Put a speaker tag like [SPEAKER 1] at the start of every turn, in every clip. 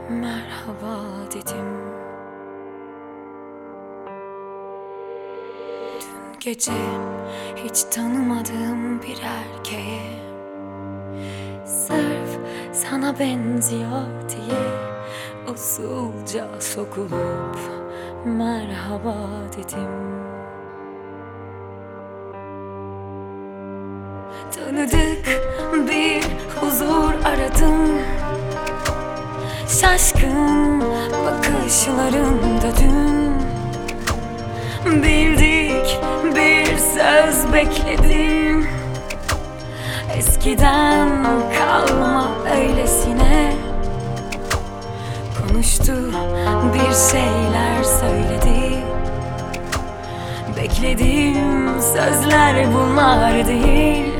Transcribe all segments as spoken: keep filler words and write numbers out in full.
[SPEAKER 1] Merhaba dedim. Dün gece hiç tanımadığım bir erkeğe, sırf sana benziyor diye usulca sokulup merhaba dedim. Tanıdık bir huzur aradım, şaşkın bakışlarında dün. Bildik bir söz bekledim, eskiden kalma öylesine. Konuştu, bir şeyler söyledi. Beklediğim sözler bunlar değil.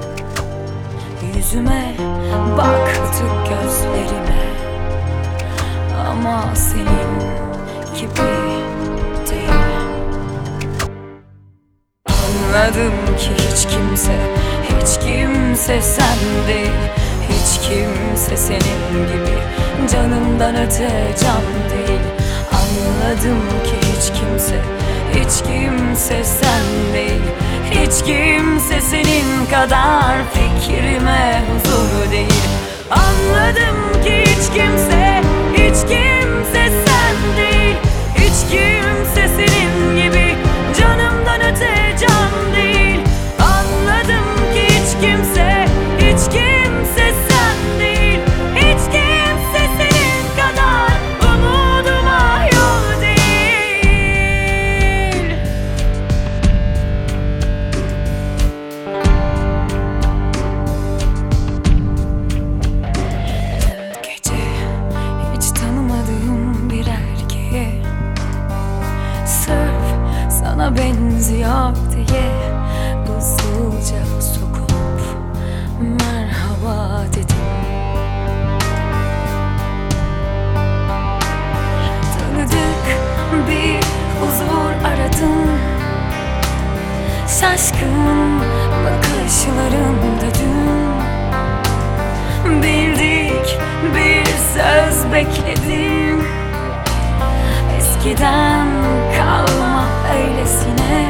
[SPEAKER 1] Yüzüme baktı, gözlerime, ama senin gibi değil. Anladım ki hiç kimse, hiç kimse sen değil. Hiç kimse senin gibi canımdan öte can değil. Anladım ki hiç kimse, hiç kimse sen değil. Hiç kimse senin kadar fikrime huzur değil. Anladım ki hiç kimse, hiç kimse sen değil. Hiç kimse senin gibi canımdan öte can değil. Anladım ki hiç kimse, hiç kimse sen değil. Hiç kimse senin kadar umuduma yol değil. Dün gece hiç tanımadığım bir erkeğe, sırf sana benziyor diye usulca sokup merhaba dedim. Tanıdık bir huzur aradım, şaşkın bakışlarında dün. Bildik bir söz bekledim, eskiden kalma öylesine.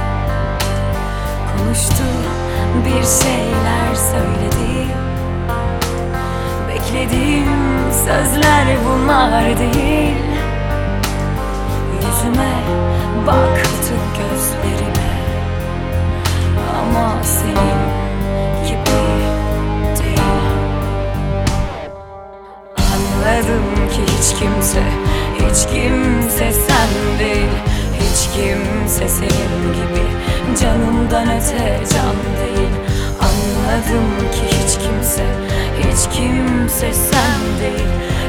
[SPEAKER 1] Konuştu, bir şeyler söyledi. Beklediğim sözler bunlar değil. Yüzüme baktı, gözlerime, ama senin gibi değil. Anladım ki hiç kimse, hiç kimse sen değil. Hiç kimse senin gibi canımdan öte can değil. Anladım ki hiç kimse, hiç kimse sen değil.